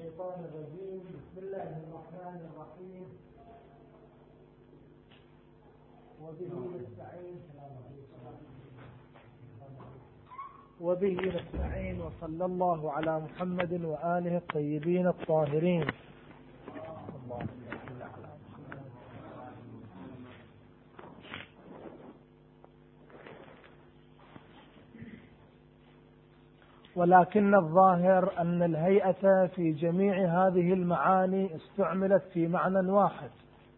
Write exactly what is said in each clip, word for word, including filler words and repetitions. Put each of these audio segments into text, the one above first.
الشيطان الرجيم. بسم الله الرحمن الرحيم. وبه نستعين وبه نستعين وصلى الله على محمد وآله الطيبين الطاهرين. الله ولكن الظاهر أن الهيئة في جميع هذه المعاني استعملت في معنى واحد،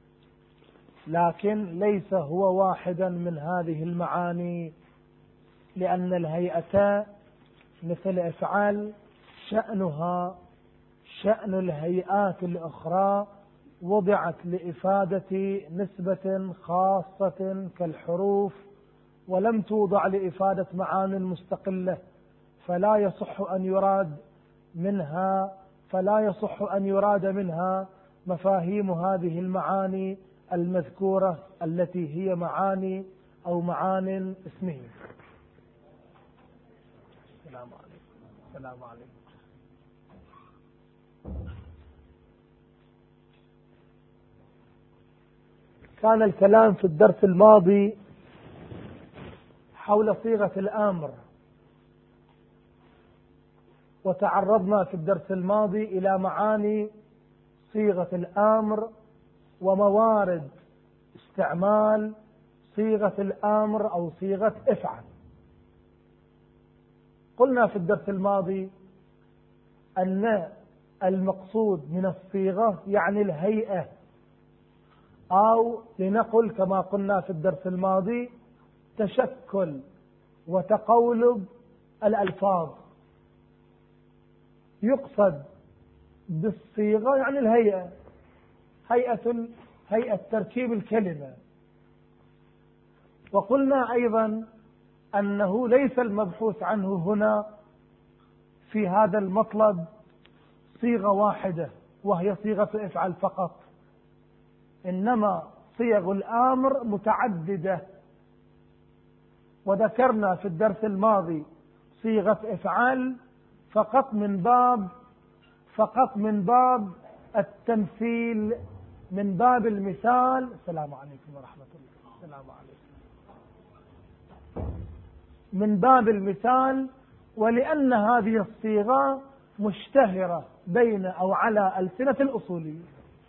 لكن ليس هو واحدا من هذه المعاني، لأن الهيئة مثل افعل شأنها شأن الهيئات الأخرى، وضعت لإفادة نسبة خاصة كالحروف، ولم توضع لإفادة معان مستقلة، فلا يصح أن يراد منها فلا يصح أن يراد منها مفاهيم هذه المعاني المذكورة التي هي معاني أو معان اسمية. السلام عليكم. السلام عليكم. كان الكلام في الدرس الماضي حول صيغة الأمر، وتعرضنا في الدرس الماضي إلى معاني صيغة الأمر وموارد استعمال صيغة الأمر أو صيغة افعل. قلنا في الدرس الماضي أن المقصود من الصيغة يعني الهيئة، أو لنقل كما قلنا في الدرس الماضي تشكل وتقولب الألفاظ. يقصد بالصيغة يعني الهيئة، هيئة هيئة تركيب الكلمة. وقلنا أيضا أنه ليس المبحوث عنه هنا في هذا المطلب صيغة واحدة وهي صيغة افعل فقط، إنما صيغ الأمر متعددة. وذكرنا في الدرس الماضي صيغة افعل فقط من باب فقط من باب التمثيل، من باب المثال. السلام عليكم ورحمة الله. السلام عليكم. من باب المثال، ولأن هذه الصيغة مشتهرة بين أو على ألسنة الأصوليين،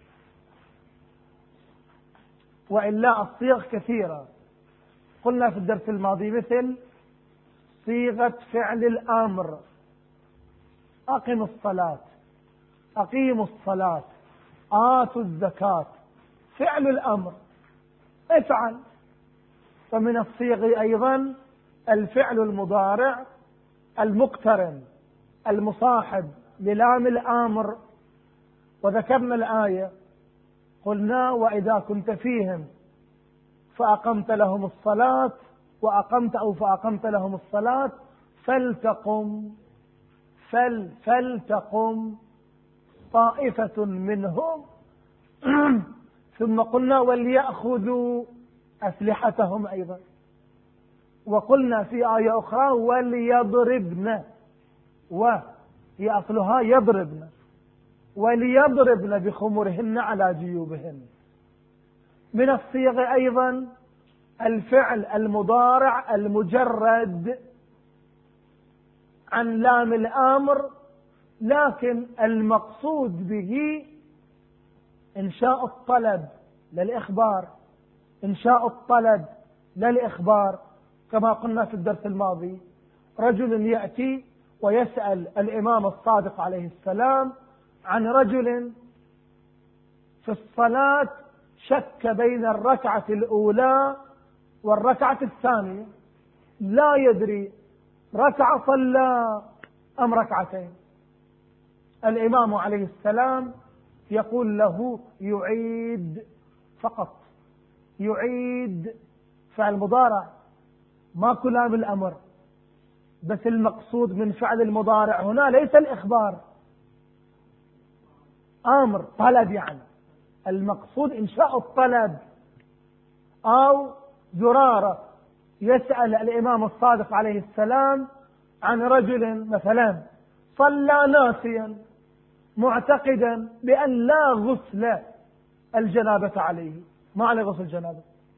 وإلا الصيغ كثيرة. قلنا في الدرس الماضي مثل صيغة فعل الأمر: أقم الصلاة، أقيموا الصلاة، آتوا الزكاة. فعل الأمر افعل. ومن الصيغ أيضا الفعل المضارع المقترن المصاحب للام الأمر. وذكرنا الآية، قلنا وإذا كنت فيهم فأقمت لهم الصلاة وأقمت أو فأقمت لهم الصلاة فلتقم فل فلتقم طائفة منهم ثم قلنا وليأخذوا أسلحتهم أيضا. وقلنا في آية أخرى وليضربن، وهي أصلها يضربن، وليضربن بخمرهن على جيوبهن. من الصيغ أيضا الفعل المضارع المجرد عن لام الأمر، لكن المقصود به إنشاء الطلب للإخبار، إنشاء الطلب للإخبار. كما قلنا في الدرس الماضي، رجل يأتي ويسأل الإمام الصادق عليه السلام عن رجل في الصلاة شك بين الركعة الأولى والركعة الثانية، لا يدري ركعة صلى أم ركعتين. الإمام عليه السلام يقول له يعيد فقط، يعيد. فعل مضارع ما كلام الأمر، بس المقصود من فعل المضارع هنا ليس الإخبار، أمر طلب، يعني المقصود إنشاء الطلب. أو زرارة يسأل الإمام الصادق عليه السلام عن رجل مثلا صلى ناسيا، معتقدا بأن لا غسل الجنابة عليه، ما عليه غسل الجنابة،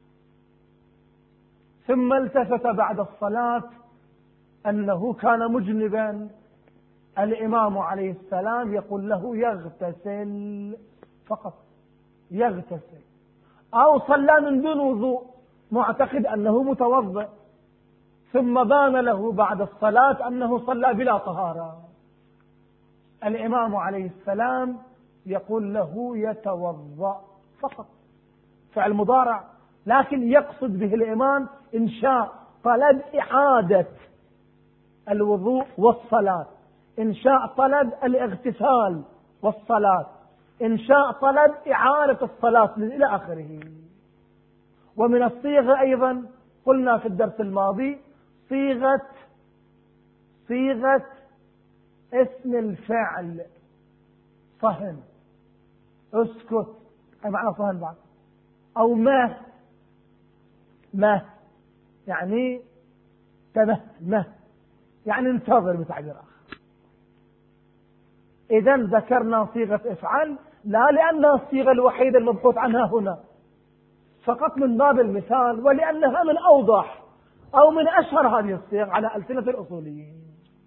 ثم التفت بعد الصلاة أنه كان مجنبا، الإمام عليه السلام يقول له يغتسل فقط، يغتسل. أو صلى من دون وضوء معتقد أنه متوضئ، ثم بان له بعد الصلاة أنه صلى بلا طهارة، الإمام عليه السلام يقول له يتوضأ فقط، فعل مضارع، لكن يقصد به الإمام إنشاء طلب إعادة الوضوء والصلاة، إنشاء طلب الاغتسال والصلاة، إنشاء طلب إعادة الصلاة إلى آخره. ومن الصيغة أيضا قلنا في الدرس الماضي صيغة صيغة اسم الفعل، صهن، اسكت، أي معنى صهن بعد، أو ما ما يعني تبه، ما يعني انتظر بتعبير آخر. إذن ذكرنا صيغة افعل لا لأنها الصيغة الوحيدة المبحوث عنها هنا، فقط من باب المثال، ولأنها من أوضح أو من أشهر هذه الصيغ على ألسنة الأصوليين.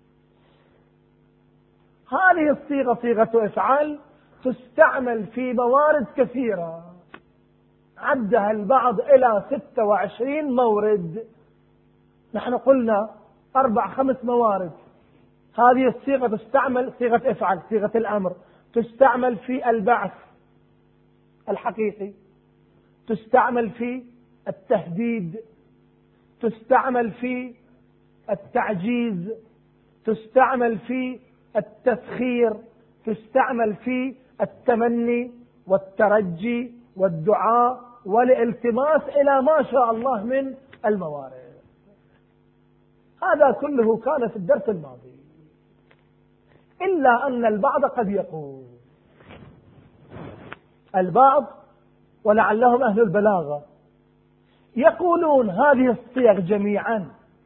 هذه الصيغة صيغة افعل تستعمل في موارد كثيرة، عدها البعض إلى ستة وعشرين مورد، نحن قلنا أربع خمس موارد. هذه الصيغة تستعمل، صيغة افعل صيغة الأمر، تستعمل في البعث الحقيقي، تستعمل في التهديد، تستعمل في التعجيز، تستعمل في التسخير، تستعمل في التمني والترجي والدعاء والالتماس إلى ما شاء الله من الموارد. هذا كله كان في الدرس الماضي، إلا أن البعض قد يقول، البعض ولعلهم أهل البلاغة يقولون هذه الصيغ جميعا،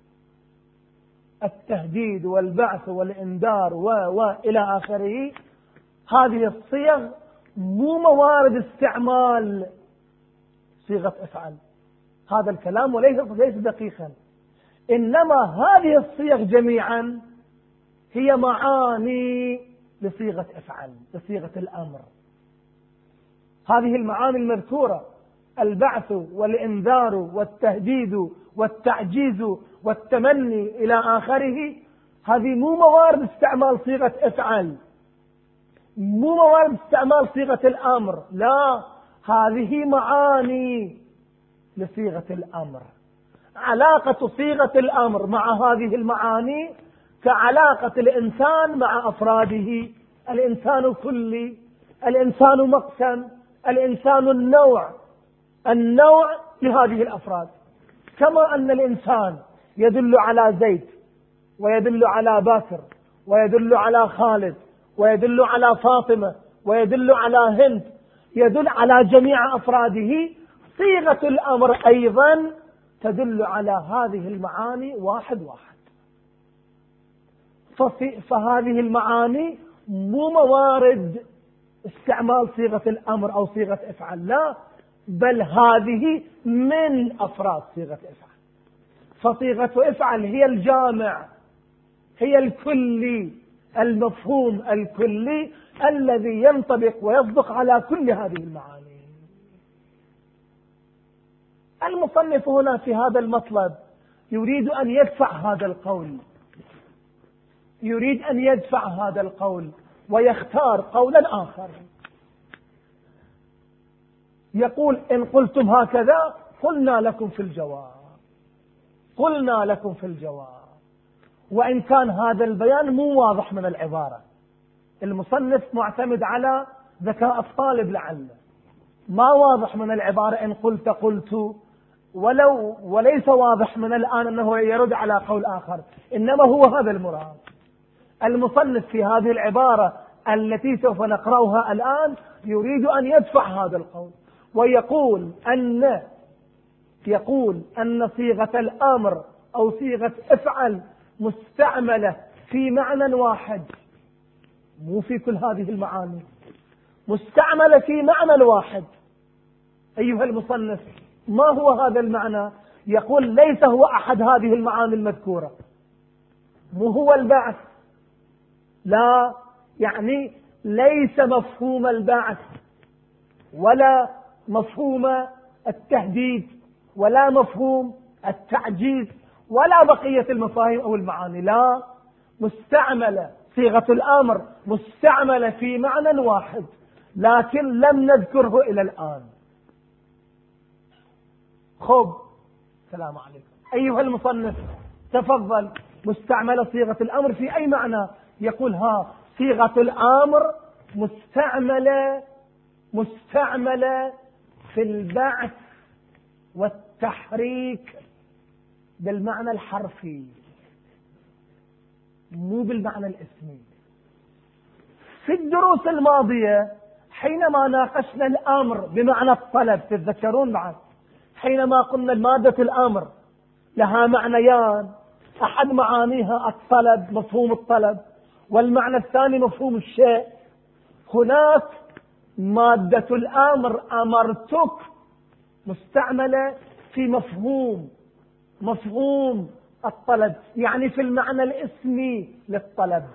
التهديد والبعث والإنذار و و إلى آخره، هذه الصيغ مو موارد استعمال صيغة افعل. هذا الكلام وليس ليس دقيقا، إنما هذه الصيغ جميعا هي معاني لصيغة افعل، لصيغة الأمر. هذه المعاني المذكورة، البعث والإنذار والتهديد والتعجيز والتمني إلى آخره، هذه مو موارد استعمال صيغة افعل، مو موارد استعمال صيغة الأمر، لا، هذه معاني لصيغة الأمر. علاقة صيغة الأمر مع هذه المعاني كعلاقة الإنسان مع أفراده، الإنسان كلي، الإنسان مقسم، الإنسان النوع، النوع لهذه الأفراد. كما أن الإنسان يدل على زيد ويدل على باكر ويدل على خالد ويدل على فاطمة ويدل على هند، يدل على جميع أفراده، صيغة الأمر أيضا تدل على هذه المعاني واحد واحد. فهذه المعاني مو موارد استعمال صيغة الأمر أو صيغة افعل، لا، بل هذه من أفراد صيغة افعل. فصيغة افعل هي الجامع، هي الكلي، المفهوم الكلي الذي ينطبق ويصدق على كل هذه المعاني. المصنف هنا في هذا المطلب يريد أن يدفع هذا القول، يريد أن يدفع هذا القول ويختار قولا آخر، يقول إن قلتم هكذا قلنا لكم في الجواب، قلنا لكم في الجواب. وإن كان هذا البيان مو واضح من العبارة، المصنف معتمد على ذكاء الطالب لعله، ما واضح من العبارة إن قلت قلت، ولو وليس واضح من الآن أنه يرد على قول آخر، إنما هو هذا المراد. المصنف في هذه العبارة التي سوف نقرأها الآن يريد أن يدفع هذا القول، ويقول أن يقول أن صيغة الأمر أو صيغة افعل مستعملة في معنى واحد، مو في كل هذه المعاني، مستعملة في معنى واحد. أيها المصنف، ما هو هذا المعنى؟ يقول ليس هو أحد هذه المعاني المذكورة، مو هو البعث، لا، يعني ليس مفهوم البعث ولا مفهوم التهديد ولا مفهوم التعجيز ولا بقية المفاهيم أو المعاني، لا، مستعملة صيغة الأمر مستعملة في معنى واحد، لكن لم نذكره إلى الآن. خب، السلام عليكم. أيها المصنف تفضل، مستعملة صيغة الأمر في أي معنى؟ يقول ها صيغة الأمر مستعملة مستعملة في البعث والتحريك بالمعنى الحرفي، مو بالمعنى الاسمي. في الدروس الماضية حينما ناقشنا الأمر بمعنى الطلب، تتذكرون بعد، حينما قلنا المادة الأمر لها معنيان، أحد معانيها الطلب، مفهوم الطلب، والمعنى الثاني مفهوم الشيء. هناك مادة الأمر أمرتك مستعملة في مفهوم مفهوم الطلب، يعني في المعنى الاسمي للطلب.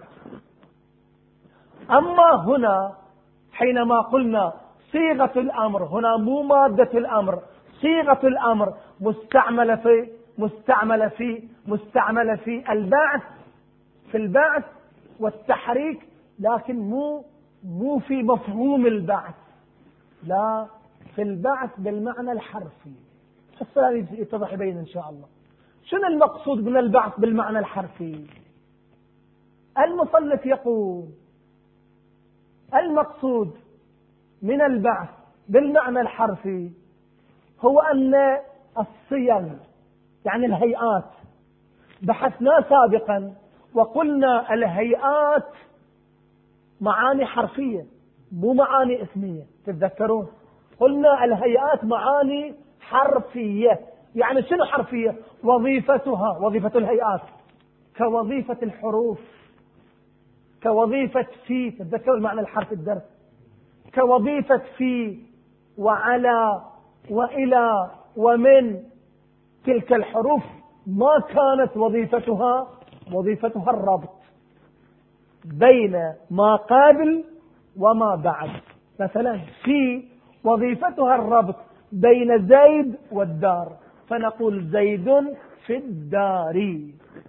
أما هنا حينما قلنا صيغة الأمر، هنا مو مادة الأمر، صيغة الأمر مستعملة في مستعملة في مستعملة في البعث، في البعث والتحريك، لكن مو مو في مفهوم البعث، لا، في البعث بالمعنى الحرفي. السؤال يتضح بين إن شاء الله. شنو المقصود من البعث بالمعنى الحرفي؟ المصنف يقول المقصود من البعث بالمعنى الحرفي هو أن الصيغ، يعني الهيئات، بحثنا سابقا وقلنا الهيئات معاني حرفية مو معاني اسمية، تتذكرون؟ قلنا الهيئات معاني حرفية. يعني شنو حرفية؟ وظيفتها، وظيفة الهيئات كوظيفة الحروف، كوظيفة في، تتذكروا المعنى الحرف الدرس، كوظيفة في وعلى وإلى ومن. تلك الحروف ما كانت وظيفتها وظيفتها الربط بين ما قبل وما بعد. مثلا في وظيفتها الربط بين زيد والدار، فنقول زيد في الدار.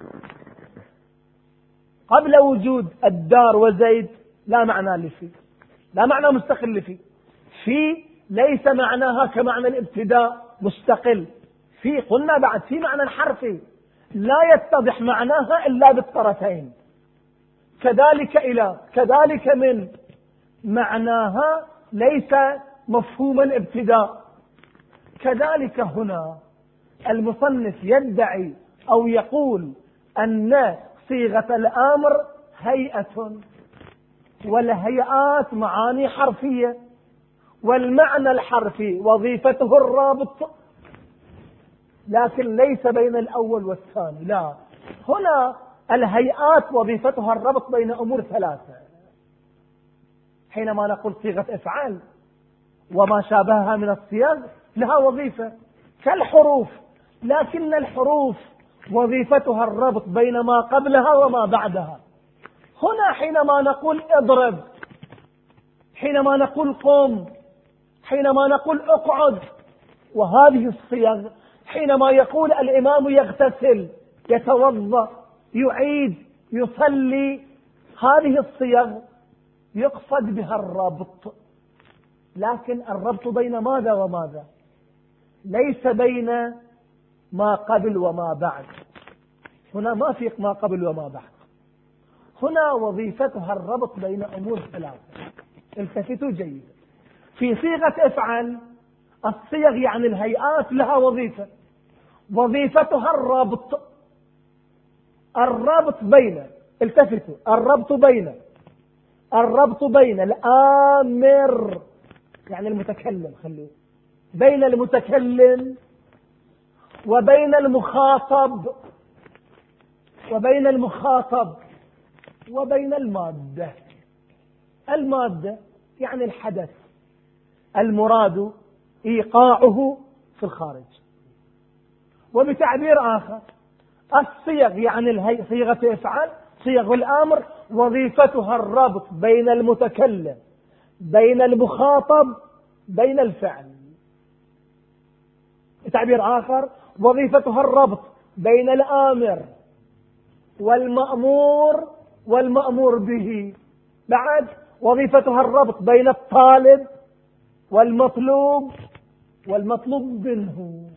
قبل وجود الدار وزيد لا معنى لفي، لا معنى مستقل لفي. في ليس معناها كمعنى الابتداء مستقل، في قلنا بعد في معنى حرفي لا يتضح معناها إلا بالطرفين. كذلك إلى، كذلك من، معناها ليس مفهوم الابتداء. كذلك هنا المصنف يدعي أو يقول أن صيغة الأمر هيئة، والهيئات معاني حرفية، والمعنى الحرفي وظيفته الرابط، لكن ليس بين الأول والثاني، لا، هنا الهيئات وظيفتها الربط بين أمور ثلاثة. حينما نقول صيغة افعال وما شابهها من الصيغ لها وظيفة كالحروف، لكن الحروف وظيفتها الربط بين ما قبلها وما بعدها. هنا حينما نقول اضرب، حينما نقول قم، حينما نقول اقعد، وهذه الصيغ حينما يقول الإمام يغتسل، يتوضأ، يعيد، يصلي، هذه الصيغ يقصد بها الربط، لكن الربط بين ماذا وماذا؟ ليس بين ما قبل وما بعد. هنا ما في ما قبل وما بعد، هنا وظيفتها الربط بين أمور ثلاثة. التفتوا جيدا. في صيغة افعل الصيغ يعني الهيئات لها وظيفة، وظيفتها الربط، الربط بين، التفتوا، الربط بين الربط بين الآمر يعني المتكلم، خلوه بين المتكلم وبين المخاطب وبين المخاطب وبين المادة. المادة يعني الحدث المراد إيقاعه في الخارج. وبتعبير آخر الصيغ يعني صيغة إفعال، صيغ الأمر وظيفتها الربط بين المتكلم بين المخاطب بين الفعل. بتعبير آخر وظيفتها الربط بين الآمر والمأمور والمأمور به. بعد وظيفتها الربط بين الطالب والمطلوب والمطلوب منه.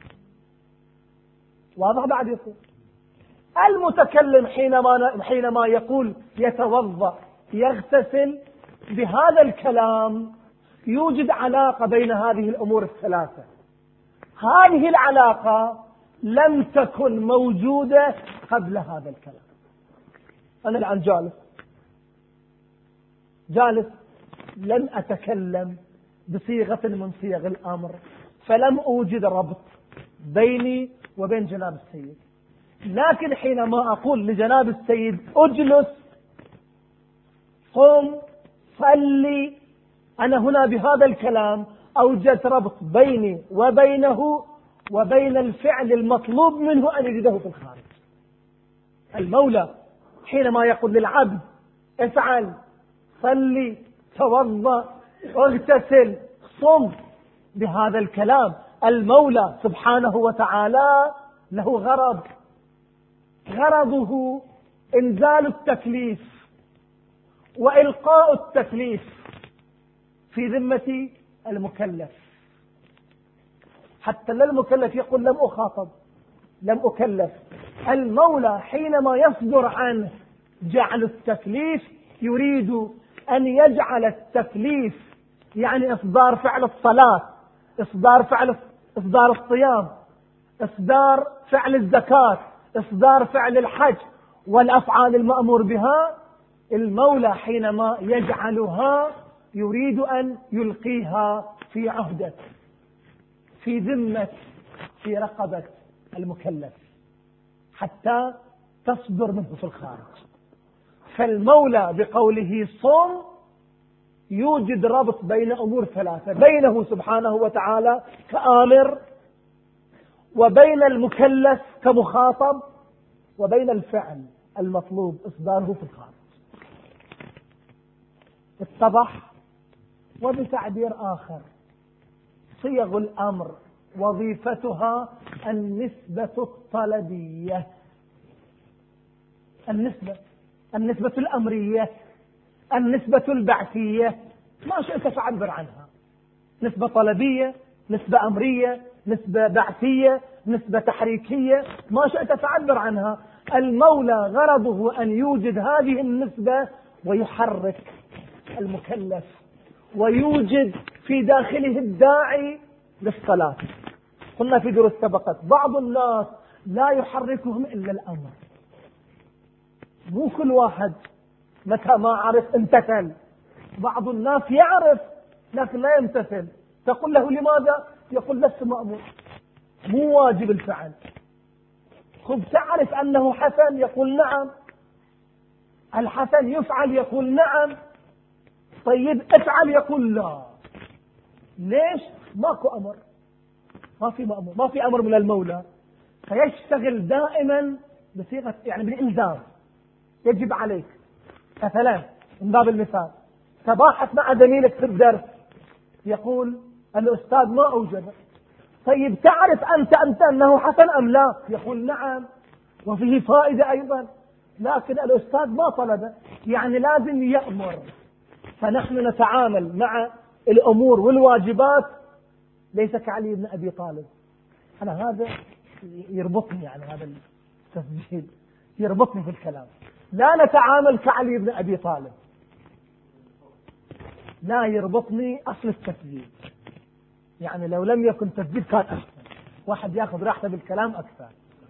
واضح؟ بعد يقول المتكلم حينما حينما يقول يتوضأ يغتسل، بهذا الكلام يوجد علاقة بين هذه الأمور الثلاثة. هذه العلاقة لم تكن موجودة قبل هذا الكلام. أنا الآن جالس جالس لم أتكلم بصيغة من صيغ الأمر، فلم أوجد ربط بيني وبين جناب السيد. لكن حينما أقول لجناب السيد أجلس، قم، صلي، أنا هنا بهذا الكلام أوجدت ربط بيني وبينه وبين الفعل المطلوب منه أن يجده في الخارج. المولى حينما يقول للعبد افعل، صلي، توضأ، اغتسل، صم، بهذا الكلام المولى سبحانه وتعالى له غرض، غرضه إنزال التكليف وإلقاء التكليف في ذمة المكلف، حتى لا المكلف يقول لم أخاطب لم أكلف. المولى حينما يصدر عنه جعل التكليف يريد أن يجعل التكليف يعني إصدار فعل الصلاة، إصدار فعل إصدار الصيام، إصدار فعل الزكاة، إصدار فعل الحج والأفعال المأمور بها. المولى حينما يجعلها يريد أن يلقيها في عهدة، في ذمة، في رقبة المكلف حتى تصدر منه في الخارج. فالمولى بقوله صم يوجد ربط بين أمور ثلاثة، بينه سبحانه وتعالى كآمر، وبين المكلف كمخاطب، وبين الفعل المطلوب إصداره في الخارج. اتضح؟ وبتعبير آخر صيغ الأمر وظيفتها النسبة الطلبية، النسبة النسبة الأمرية، النسبة البعثية، ما شئت فعبر عنها. نسبة طلبية، نسبة أمرية، نسبة بعثية، نسبة تحريكية، ما شئت فعبر عنها. المولى غرضه أن يوجد هذه النسبة ويحرك المكلف ويوجد في داخله الداعي للصلاة. قلنا في دروس سبقت بعض الناس لا يحركهم إلا الأمر، مو كل واحد متى ما عرف امتثل. بعض الناس يعرف لكن لا يمتثل، تقول له لماذا؟ يقول لست مأمور، مو واجب الفعل. خب تعرف أنه حسن؟ يقول نعم. الحسن يفعل؟ يقول نعم. طيب افعل؟ يقول لا. ليش؟ ماكو أمر، ما في مأمور، ما في أمر من المولى. فيشتغل دائما بصيغة يعني بالإلزام، يجب عليك. مثلا من باب المثال تباحث مع زميلك في الدرس، يقول الأستاذ ما أوجد. طيب تعرف أنت أنت أنه حسن أم لا؟ يقول نعم وفيه فائدة أيضا، لكن الأستاذ ما طلب، يعني لازم يأمر. فنحن نتعامل مع الأمور والواجبات ليس كعلي بن أبي طالب. أنا هذا يربطني، يعني هذا التسجيل يربطني في الكلام. لا نتعامل كعلي بن أبي طالب، لا يربطني أصل التسجيل. يعني لو لم يكن تسجيل كان أحسن، واحد يأخذ راحته بالكلام أكثر،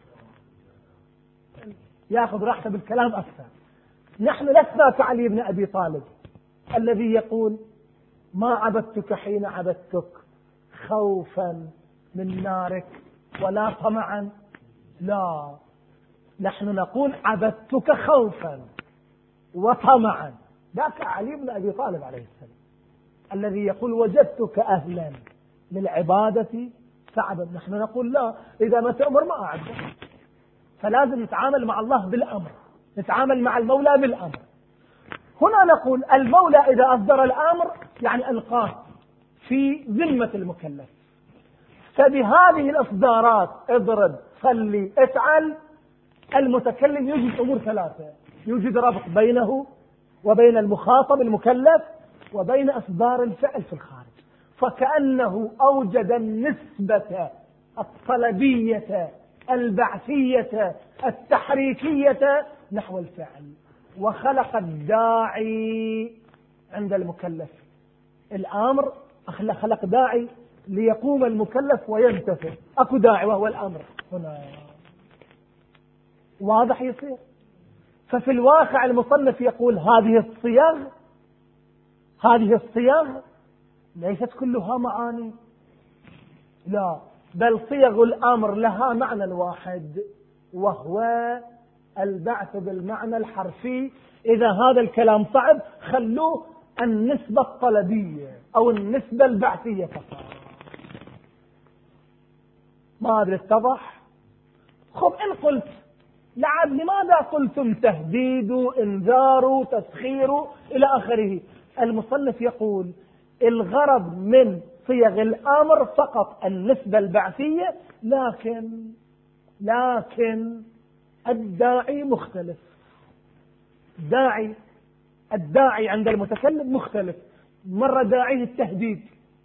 يأخذ راحته بالكلام أكثر. نحن لسنا كعلي بن أبي طالب الذي يقول ما عبدتك حين عبدتك خوفا من نارك ولا طمعا. لا، نحن نقول عبدتك خوفا وطمعا ذاك علي بن أبي طالب عليه السلام الذي يقول وجدتك أهلا للعبادة سعدا. نحن نقول لا، إذا ما تأمر ما أعبد. فلازم نتعامل مع الله بالأمر، نتعامل مع المولى بالأمر. هنا نقول المولى إذا أصدر الأمر يعني ألقاه في ذمة المكلف. فبهذه الإصدارات اضرب صلي افعل، المتكلم يوجد أمور ثلاثة، يوجد ربط بينه وبين المخاطب المكلف وبين إصدار الفعل في الخارج، فكأنه أوجد النسبة الطلبية البعثية التحريكية نحو الفعل، وخلق الداعي عند المكلف. الأمر خلق داعي ليقوم المكلف وينتفع، أكو داعي وهو الأمر هنا، واضح يصير. ففي الواقع المصنف يقول هذه الصيغ هذه الصيغ ليست كلها معاني، لا، بل صيغ الأمر لها معنى واحد وهو البعث بالمعنى الحرفي. إذا هذا الكلام صعب خلوه النسبة الطلبية أو النسبة البعثية فقط. ما أدري اتضح؟ خب إن قلت لعب لماذا قلتم تهديد انذار تسخير إلى آخره؟ المصنف يقول الغرض من صيغ الأمر فقط النسبة البعثية، لكن لكن الداعي مختلف. داعي الداعي عند المتكلم مختلف، مرة داعيه التهديد،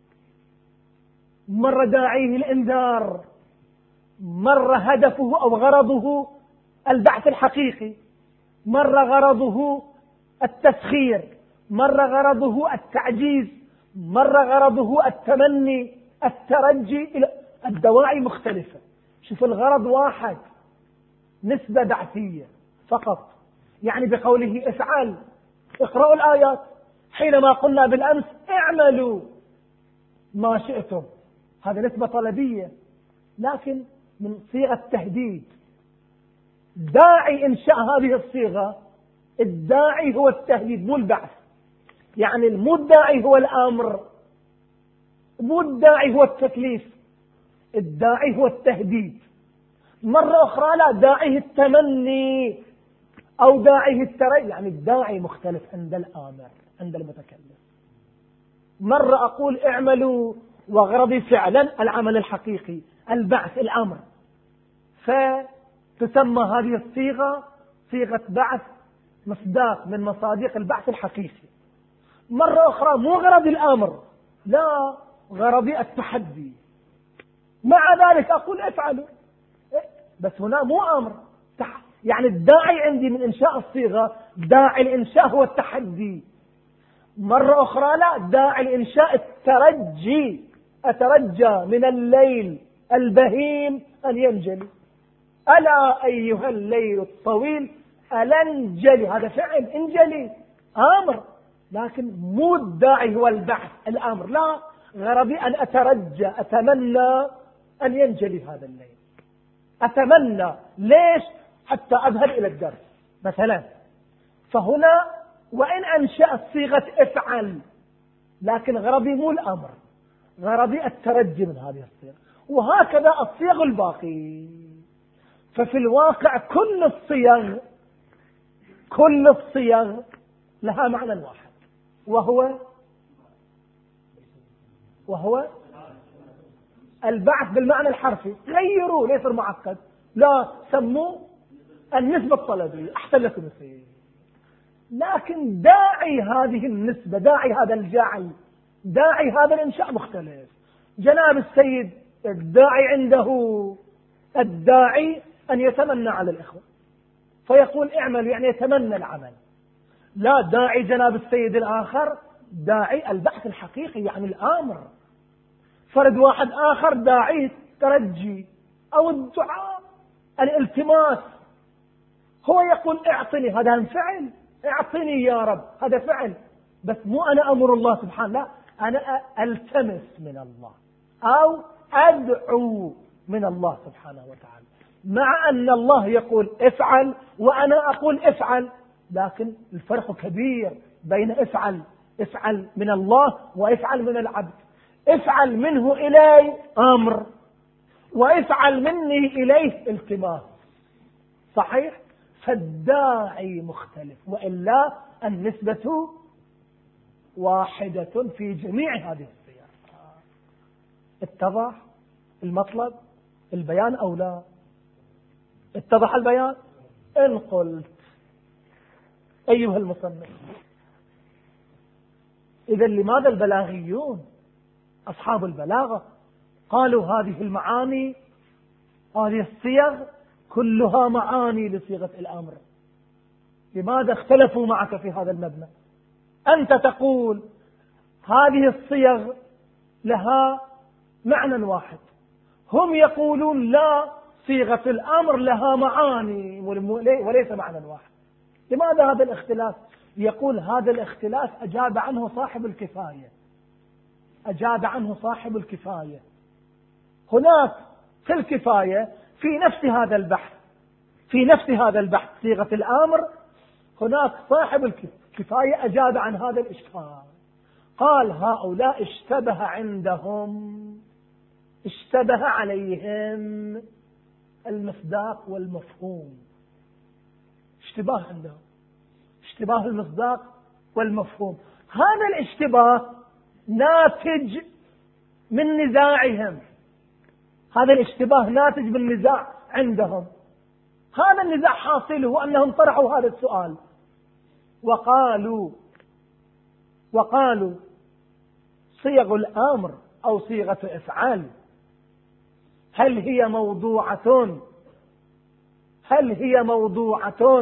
مرة داعيه الإنذار، مرة هدفه أو غرضه البعث الحقيقي، مرة غرضه التسخير، مرة غرضه التعجيز، مرة غرضه التمني الترجي. إلى الدواعي مختلفة. شوف الغرض واحد، نسبة بعثية فقط. يعني بقوله افعل اقرأوا الآيات، حينما قلنا بالأمس اعملوا ما شئتم، هذا نسبة طلبية لكن من صيغة تهديد. داعي إنشاء هذه الصيغة الداعي هو التهديد مو البعث، يعني مو الداعي هو الأمر، مو الداعي هو التكليف، الداعي هو التهديد. مرة أخرى لا، داعيه التمني أو داعيه الترجي، يعني الداعي مختلف عند الآمر عند المتكلم. مرة أقول اعملوا وغرضي فعلا العمل الحقيقي البعث الأمر، فتسمى هذه الصيغة صيغة بعث مصداق من مصادق البعث الحقيقي. مرة أخرى مو غرض الأمر، لا، غرضي التحدي، مع ذلك أقول افعلوا، بس هنا مو أمر. يعني الداعي عندي من إنشاء الصيغة داعي الإنشاء هو التحدي. مرة أخرى لا، داعي الإنشاء الترجي، أترجى من الليل البهيم أن ينجلي، ألا أيها الليل الطويل ألنجلي، هذا فعل انجلي أمر، لكن مو الداعي هو البعث الأمر، لا، غرضي أن أترجى أتمنى أن ينجلي هذا الليل، أتمنى ليش؟ حتى أذهب إلى الدرس مثلا. فهنا وإن أنشأت صيغة افعل لكن غرضي مو الأمر، غرضي الترجي من هذه الصيغة، وهكذا الصيغ الباقي. ففي الواقع كل الصيغ كل الصيغ لها معنى واحد، وهو وهو البعث بالمعنى الحرفي. غيروا ليس معقد، لا، سموه النسبة الطلبية أحسن لكم يصير. لكن داعي هذه النسبة، داعي هذا الجعل، داعي هذا الإنشاء مختلف. جناب السيد الداعي عنده الداعي أن يتمنى على الإخوة فيقول اعمل، يعني يتمنى العمل. لا، داعي جناب السيد الآخر داعي البحث الحقيقي، يعني الآمر. فرد واحد آخر داعي الترجي أو الدعاء الالتماس، هو يقول اعطني، هذا فعل، اعطني يا رب، هذا فعل، بس مو أنا أمر الله سبحانه، لا، أنا ألتمس من الله أو أدعو من الله سبحانه وتعالى، مع أن الله يقول افعل وأنا أقول افعل، لكن الفرق كبير بين افعل افعل من الله وافعل من العبد. افعل منه إلي أمر، وافعل مني إليه التماس. صحيح؟ فالداعي مختلف، وإلا النسبة واحدة في جميع هذه الصيغ. اتضح المطلب البيان أو لا؟ اتضح البيان؟ إن قلت أيها المصنف إذا لماذا البلاغيون أصحاب البلاغة قالوا هذه المعاني هذه الصيغ كلها معاني لصيغة الأمر؟ لماذا اختلفوا معك في هذا المبنى؟ أنت تقول هذه الصيغ لها معنى واحد، هم يقولون لا، صيغة الأمر لها معاني وليس معنى واحد. لماذا هذا الاختلاف؟ يقول هذا الاختلاف أجاب عنه صاحب الكفاية أجاب عنه صاحب الكفاية هناك في الكفاية في نفس هذا البحث في نفس هذا البحث صيغة الأمر، هناك صاحب الكفاية أجاب عن هذا الإشكال. قال هؤلاء اشتبه عندهم اشتبه عليهم المصداق والمفهوم. اشتباه عندهم اشتباه المصداق والمفهوم. هذا الاشتباه ناتج من نزاعهم هذا الاشتباه ناتج من نزاع عندهم. هذا النزاع حاصله أنهم طرحوا هذا السؤال وقالوا وقالوا صيغ الأمر أو صيغة إفعال هل هي موضوعة هل هي موضوعة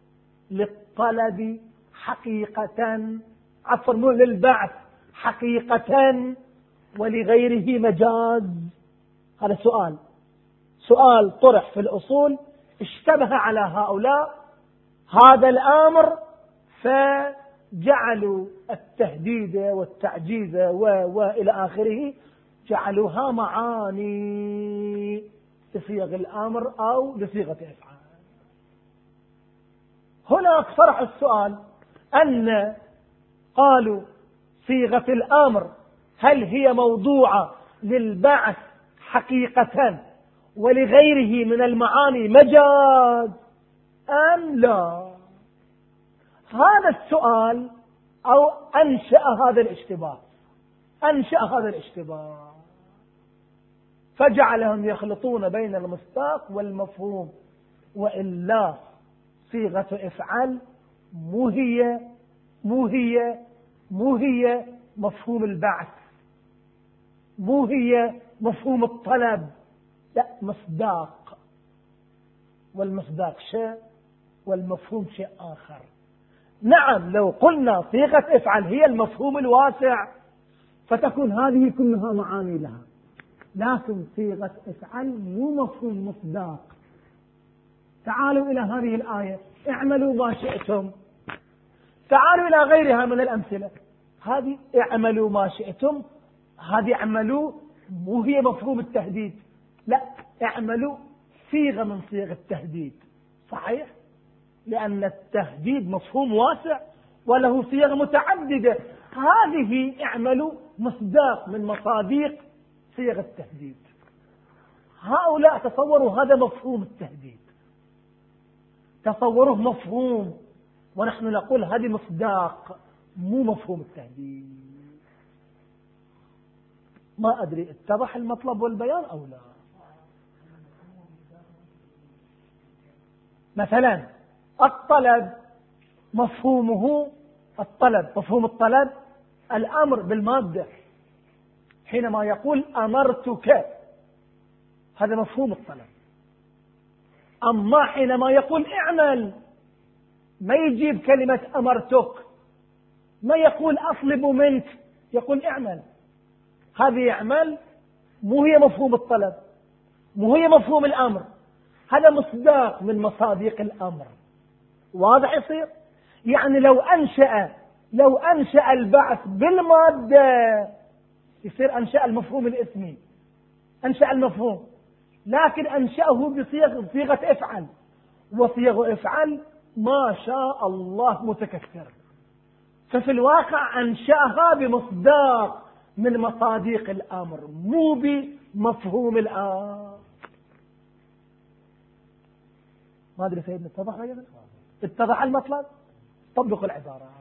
للطلب حقيقة عفوا للبعث حقيقة ولغيره مجاز؟ هذا سؤال سؤال طرح في الأصول، اشتبه على هؤلاء هذا الأمر فجعلوا التهديد والتعجيز وإلى آخره جعلوها معاني لصيغ الأمر أو لصيغة إفعال. هنا طرح السؤال أن قالوا صيغة الأمر هل هي موضوعة للبعث حقيقة ولغيره من المعاني مجاز أم لا؟ هذا السؤال أو أنشأ هذا الاشتباه أنشأ هذا الاشتباه فجعلهم يخلطون بين المصداق والمفهوم، وإلا صيغة إفعال مو هي مو هي مو هي مفهوم البعث، مو هي مفهوم الطلب، لا، مصداق، والمصداق شيء والمفهوم شيء آخر. نعم لو قلنا صيغة افعل هي المفهوم الواسع فتكون هذه كلها معاني لها، لكن صيغة افعل مو مفهوم مصداق. تعالوا إلى هذه الآية اعملوا ما شئتم، تعالوا إلى غيرها من الأمثلة. هذه اعملوا ما شئتم، هذه اعملوا مو هي مفهوم التهديد، لا، اعملوا صيغة من صيغ التهديد. صحيح؟ لأن التهديد مفهوم واسع وله صيغ متعددة. هذه اعملوا مصداق من مصاديق صيغ التهديد. هؤلاء تصوروا هذا مفهوم التهديد، تصوروه مفهوم، ونحن نقول هذه مصداق مو مفهوم التهديد. ما أدري اتضح المطلب والبيان أو لا؟ مثلا الطلب مفهومه الطلب مفهوم الطلب الأمر بالمادة، حينما يقول أمرتك هذا مفهوم الطلب. أما حينما يقول اعمل ما يجيب كلمة أمرتك، ما يقول أطلب منك، يقول اعمل. هذه اعمل مو هي مفهوم الطلب، مو هي مفهوم الأمر، هذا مصداق من مصاديق الأمر. واضح يصير؟ يعني لو أنشأ لو أنشأ البعث بالمادة يصير أنشأ المفهوم الاسمي، أنشأ المفهوم، لكن أنشأه بصيغة صيغة افعل، وصيغ افعل ما شاء الله متكثر. ففي الواقع أنشأها بمصداق من مصاديق الأمر، مو بمفهوم الآن. ما أدري سيدنا اتضح ولا اتضح المطلب؟ طبقوا العبارة.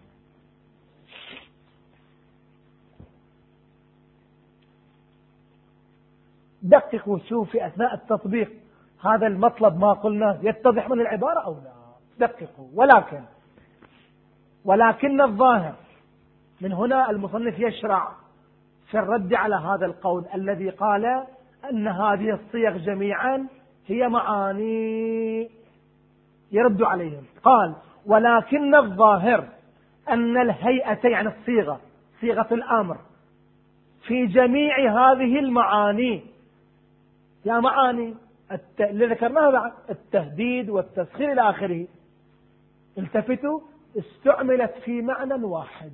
دققوا، شوف في أثناء التطبيق هذا المطلب ما قلنا يتضح من العبارة أو لا. دققوا. ولكن ولكن الظاهر من هنا المصنف يشرع في الرد على هذا القول الذي قال أن هذه الصيغ جميعا هي معاني، يرد عليهم. قال: ولكن الظاهر أن الهيئة يعني الصيغة، صيغة الأمر، في جميع هذه المعاني، يا معاني الت... اللي ذكرناها بعد، التهديد والتسخير إلى آخره، التفتوا، استعملت في معنى واحد،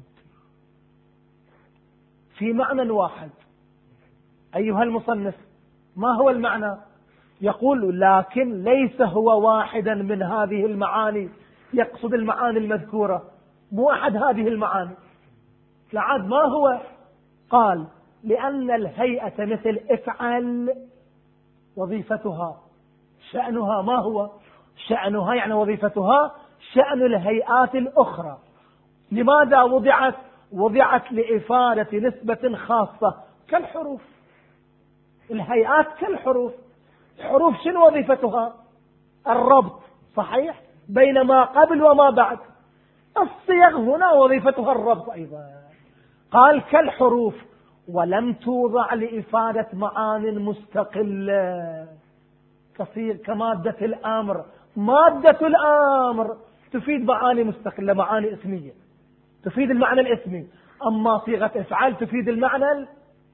في معنى واحد. أيها المصنف، ما هو المعنى؟ يقول: لكن ليس هو واحدا من هذه المعاني، يقصد المعاني المذكورة، مو أحد هذه المعاني. لعاد ما هو؟ قال: لأن الهيئة مثل افعل، وظيفتها شأنها ما هو؟ شأنها يعني وظيفتها شأن الهيئات الأخرى. لماذا وضعت؟ وضعت لإفادة نسبة خاصة كالحروف. الهيئات كالحروف. الحروف شنو وظيفتها؟ الربط، صحيح، بين ما قبل وما بعد. الصيغ هنا وظيفتها الربط أيضا. قال كالحروف، ولم توضع لإفادة معان مستقلة تصير كمادة الأمر. مادة الأمر تفيد معاني مستقلة، معاني اسمية، تفيد المعنى الاسمي. أما صيغة افعال تفيد المعنى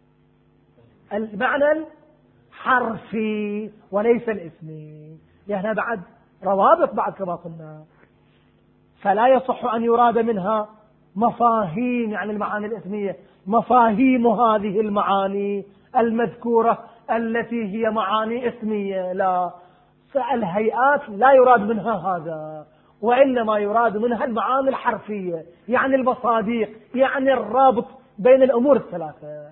المعنى الحرفي وليس الاسمي. يعني بعد روابط بعد كما قلنا، فلا يصح أن يراد منها مفاهيم يعني المعاني الاسمية، مفاهيم هذه المعاني المذكورة التي هي معاني اسمية. لا، فالهيئات لا يراد منها هذا، وإنما يراد منها المعاني الحرفية، يعني المصاديق، يعني الرابط بين الأمور الثلاثة.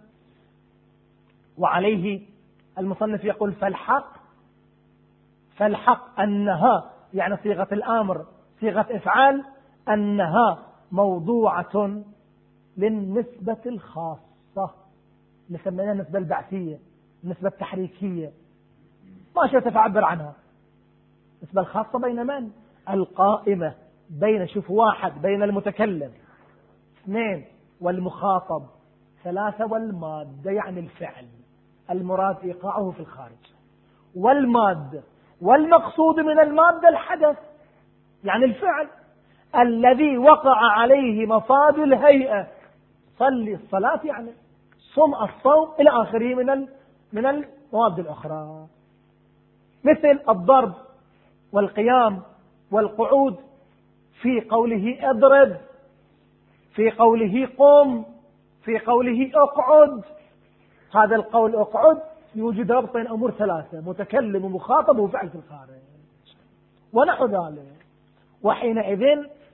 وعليه المصنف يقول: فالحق فالحق أنها يعني صيغة الأمر، صيغة إفعال، أنها موضوعة للنسبة الخاصة، نسميها النسبة البعثية، النسبة التحريكية، ما شئت تعبر عنها. النسبة الخاصة بين من؟ القائمة بين، شوف، واحد بين المتكلم، اثنين والمخاطب، ثلاثة والمادة يعني الفعل المراد إيقاعه في الخارج، والمادة، والمقصود من المادة الحدث يعني الفعل الذي وقع عليه مفاد الهيئة. صلي الصلاة يعني صم الصوم إلى آخره من من المواد الأخرى، مثل الضرب والقيام والقعود، في قوله اضرب، في قوله قم، في قوله اقعد. هذا القول اقعد يوجد ربط بين أمور ثلاثة: متكلم ومخاطب وفعل في الخارج ونحو ذلك. وحينئذ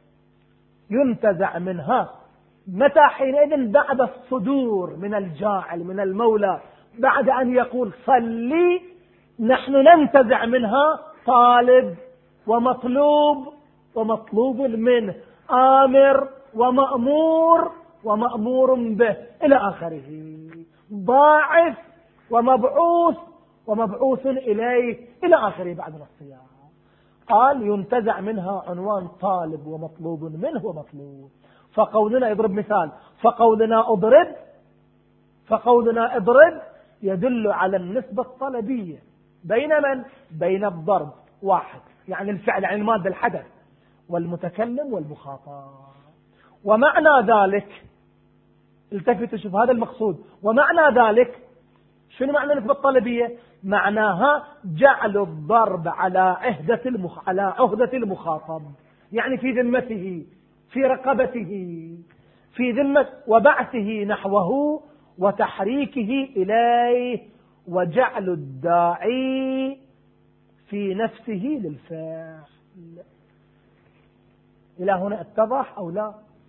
ينتزع منها، متى؟ حينئذ بعد الصدور من الجاعل من المولى، بعد أن يقول صلي، نحن ننتزع منها طالب ومطلوب ومطلوب منه، آمر ومأمور ومأمور به إلى آخره، باعث ومبعوث ومبعوث إليه إلى آخره بعد الصيام. قال ينتزع منها عنوان طالب ومطلوب منه ومطلوب. فقولنا اضرب مثال، فقولنا اضرب فقولنا اضرب يدل على النسبة الطلبية بين من؟ بين الضرب واحد يعني الفعل يعني المادة الحدث، والمتكلم والمخاطب. ومعنى ذلك، التفتوا شوف هذا المقصود، ومعنى ذلك شنو معنى النسبة الطلبية؟ معناها جعل الضرب على عهدة المخ... على عهدة المخاطب، يعني في ذمته، في رقبته، في ذمة، وبعثه نحوه وتحريكه إليه، وجعل الداعي في نفسه للفعل. إلى هنا اتضح أو لا؟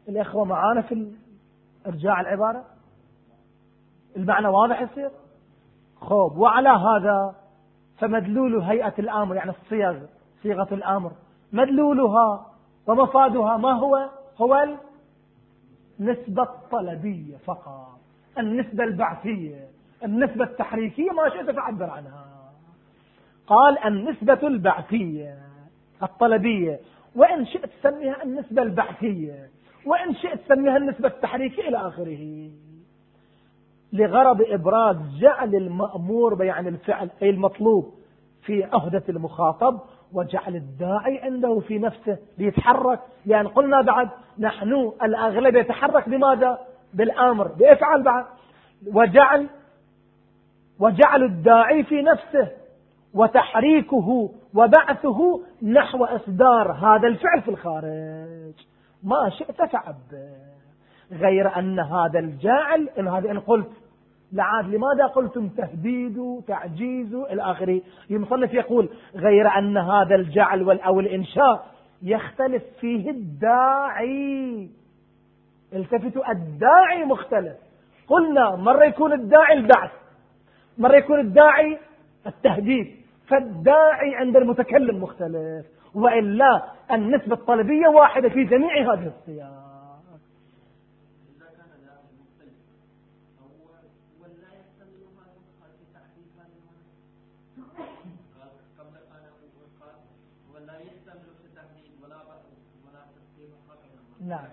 الإخوة معانا في إرجاع العبارة؟ المعنى واضح يصير؟ خوب. وعلى هذا فمدلول هيئة الأمر يعني الصيغ، صيغة الأمر مدلولها ومفادها ما هو؟ هو النسبة الطلبية فقط، النسبة البعثية، النسبة التحريكية ما شئت تعبر عنها. قال النسبة البعثية الطلبية، وإن شئت تسميها النسبة البعثية، وإن شئت تسميها النسبة التحريكية إلى آخره، لغرض إبراز جعل المأمور يعني الفعل أي المطلوب في عهدة المخاطب، وجعل الداعي عنده في نفسه ليتحرك. لأن قلنا بعد نحن الأغلب يتحرك بماذا؟ بالأمر، بإفعل بعد. وجعل وجعل الداعي في نفسه وتحريكه وبعثه نحو إصدار هذا الفعل في الخارج، ما شئت فعبر. غير أن هذا الجاعل إن هذا إن قلت لعاد لماذا قلتم تهديد تعجيز إلى آخره، المصنف يقول غير أن هذا الجعل أو الإنشاء يختلف فيه الداعي. التفتوا، الداعي مختلف. قلنا مرة يكون الداعي البعث، مرة يكون الداعي التهديد، فالداعي عند المتكلم مختلف، وإلا النسبة الطلبية واحدة في جميع هذه الصيغ. نعم،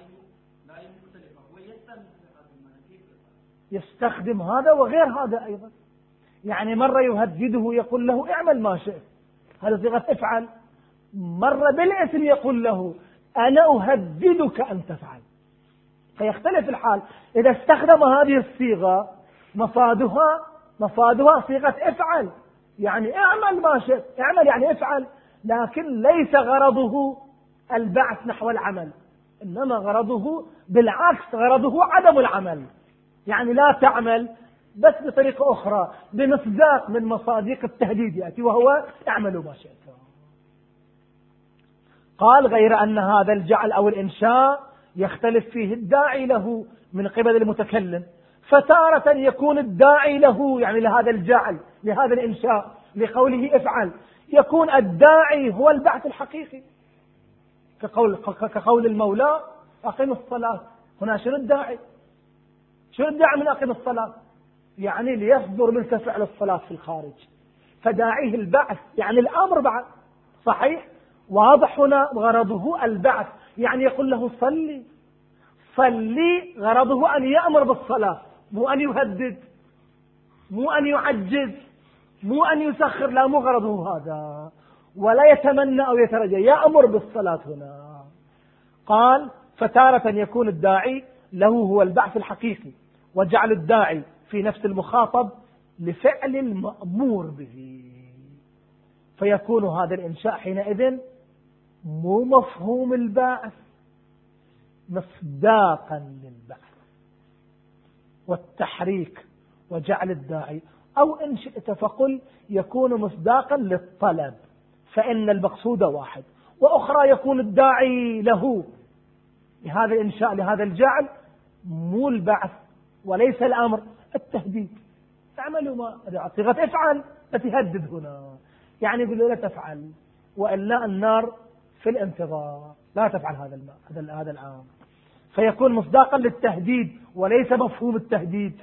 يستخدم هذا وغير هذا أيضا. يعني مرة يهدده يقول له اعمل ما شئت، هذا صيغة افعل. مرة بالاسم يقول له أنا أهددك أن تفعل، فيختلف الحال. إذا استخدم هذه الصيغة مفادها مفادها صيغة افعل، يعني اعمل ما شئت، اعمل يعني افعل، لكن ليس غرضه البعث نحو العمل، إنما غرضه بالعكس، غرضه عدم العمل، يعني لا تعمل، بس بطريقة أخرى بمصداق من مصادق التهديد يأتي وهو اعملوا ما شئتم. قال غير أن هذا الجعل أو الإنشاء يختلف فيه الداعي له من قبل المتكلم، فتارة يكون الداعي له يعني لهذا الجعل لهذا الإنشاء لقوله افعل، يكون الداعي هو البعث الحقيقي، كقول, كقول المولى أقم الصلاة. هنا شنو الداعي؟ شنو الداعي من أقم الصلاة؟ يعني ليصدر منك فعل الصلاة في الخارج، فداعيه البعث يعني الأمر بعد. صحيح؟ واضح. هنا غرضه البعث، يعني يقول له صلي صلي، غرضه أن يأمر بالصلاة، مو أن يهدد، مو أن يعجز، مو أن يسخر، لا، مو غرضه هذا، ولا يتمنى أو يترجى، يأمر بالصلاة هنا. قال فتارة يكون الداعي له هو البعث الحقيقي، وجعل الداعي في نفس المخاطب لفعل المأمور به، فيكون هذا الإنشاء حينئذ مو مفهوم البعث، مصداقا للبعث والتحريك وجعل الداعي، أو إن شئت فقل يكون مصداقا للطلب، فإن المقصود واحد. وأخرى يكون الداعي له لهذا الإنشاء لهذا الجعل مو البعث وليس الأمر، التهديد، اعملوا ما صيغة افعل، فتهدد هنا، يعني يقول له لا تفعل وإلا النار في الانتظار، لا تفعل هذا الماء هذا هذا الأمر، فيكون مصداقا للتهديد وليس مفهوم التهديد.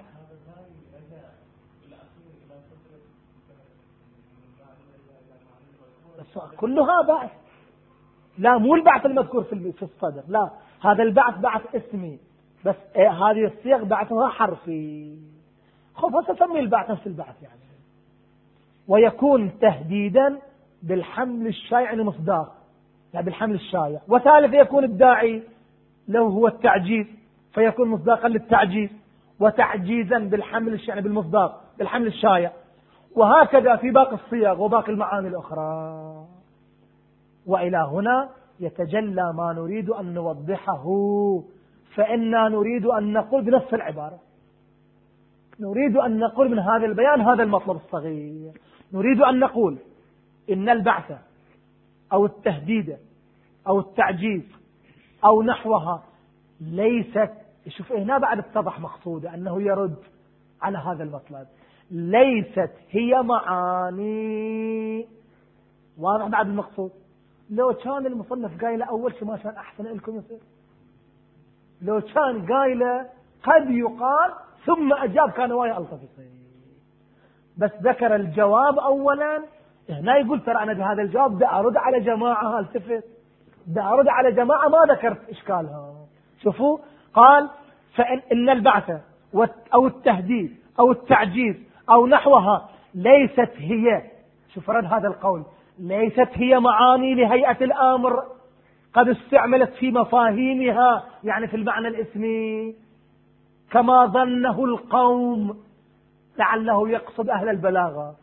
كلها بعث، لا، مو البعث المذكور في الصدر، لا، هذا البعث بعث اسمي، بس إيه هذه الصيغ بعثها حرفي. خف تسمي البعث نفس البعث يعني. ويكون تهديدا بالحمل الشائع يعني مصداق، يعني بالحمل الشائع. وثالث يكون الداعي له هو التعجيز، فيكون مصداقا للتعجيز، وتعجيزا بالحمل الشائع يعني بالمصداق بالحمل الشائع. وهكذا في باقي الصيغ وباقي المعاني الأخرى. وإلى هنا يتجلى ما نريد أن نوضحه، فإنا نريد أن نقول بنفس العبارة، نريد أن نقول من هذا البيان هذا المطلب الصغير، نريد أن نقول إن البعث أو التهديد أو التعجيز أو نحوها ليست، شوف هنا بعد اتضح مقصوده أنه يرد على هذا المطلب. ليست هي معاني، واضح بعد المقصود. لو كان المصنف قايله أول شيء ما كان أحسن لكم يصير، لو كان قايله قد يقال ثم أجاب كان وايا ألطف يصير، بس ذكر الجواب أولا. هنا يقول ترى أنا بهذا الجواب دا أرد على جماعة، التفت دا أرد على جماعة ما ذكرت إشكالها. شوفوا قال فإن إن البعث أو التهديد أو التعجيز أو نحوها ليست هي، شوف رد هذا القول، ليست هي معاني لهيئة الأمر قد استعملت في مفاهيمها، يعني في المعنى الاسمي كما ظنه القوم، لعله يقصد أهل البلاغة.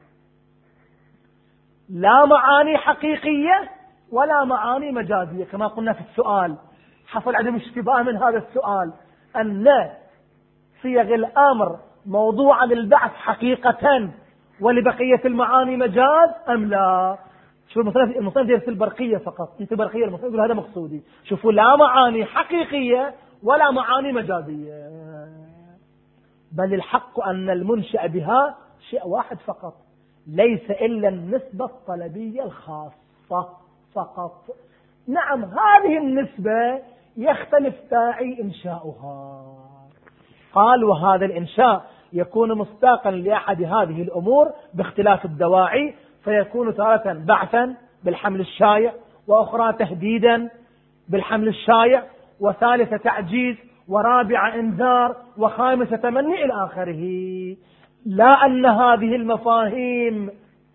لا معاني حقيقية ولا معاني مجازية، كما قلنا في السؤال حصل عدم اشتباه من هذا السؤال أن صيغ الأمر موضوعة للبعث حقيقة ولبقية المعاني مجاز أم لا. شوف المصنف المصنف يرسل البرقية فقط، انت برقية المصنف يقول هذا مقصودي. شوفوا لا معاني حقيقية ولا معاني مجازية، بل الحق أن المنشأ بها شيء واحد فقط، ليس إلا النسبة الطلبية الخاصة فقط. نعم هذه النسبة يختلف داعي إنشاؤها. قال وهذا الإنشاء يكون مصداقا لأحد هذه الأمور باختلاف الدواعي، فيكون تارة بعثا بالحمل الشائع، وأخرى تهديدا بالحمل الشائع، وثالثة تعجيز، ورابعة إنذار، وخامسة تمني إلى آخره. لا أن هذه المفاهيم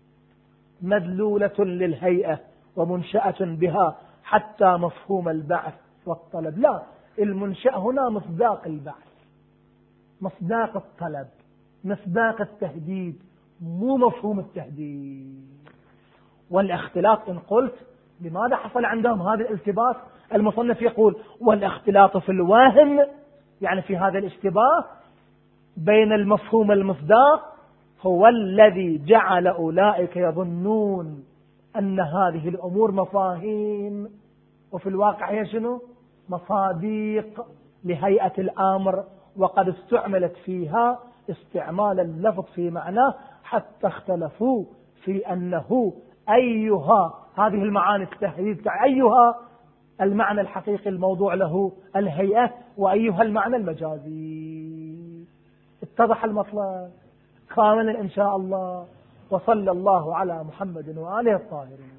مدلولة للهيئة ومنشأة بها حتى مفهوم البعث والطلب، لا، المنشأ هنا مصداق البعث، مصداق الطلب، مصداق التهديد، مو مفهوم التهديد. والاختلاط إن قلت لماذا حصل عندهم هذا الالتباس؟ المصنف يقول والاختلاط في الوهم، يعني في هذا الاشتباه بين المفهوم المصداق، هو الذي جعل أولئك يظنون أن هذه الأمور مفاهيم، وفي الواقع هي شنو؟ مصاديق لهيئة الأمر، وقد استعملت فيها استعمال اللفظ في معناه، حتى اختلفوا في أنه أيها هذه المعاني التهديد، أيها المعنى الحقيقي الموضوع له الهيئة، وأيها المعنى المجازي. اتضح المطلب كاملا إن شاء الله. وصلى الله على محمد وآله الطاهرين.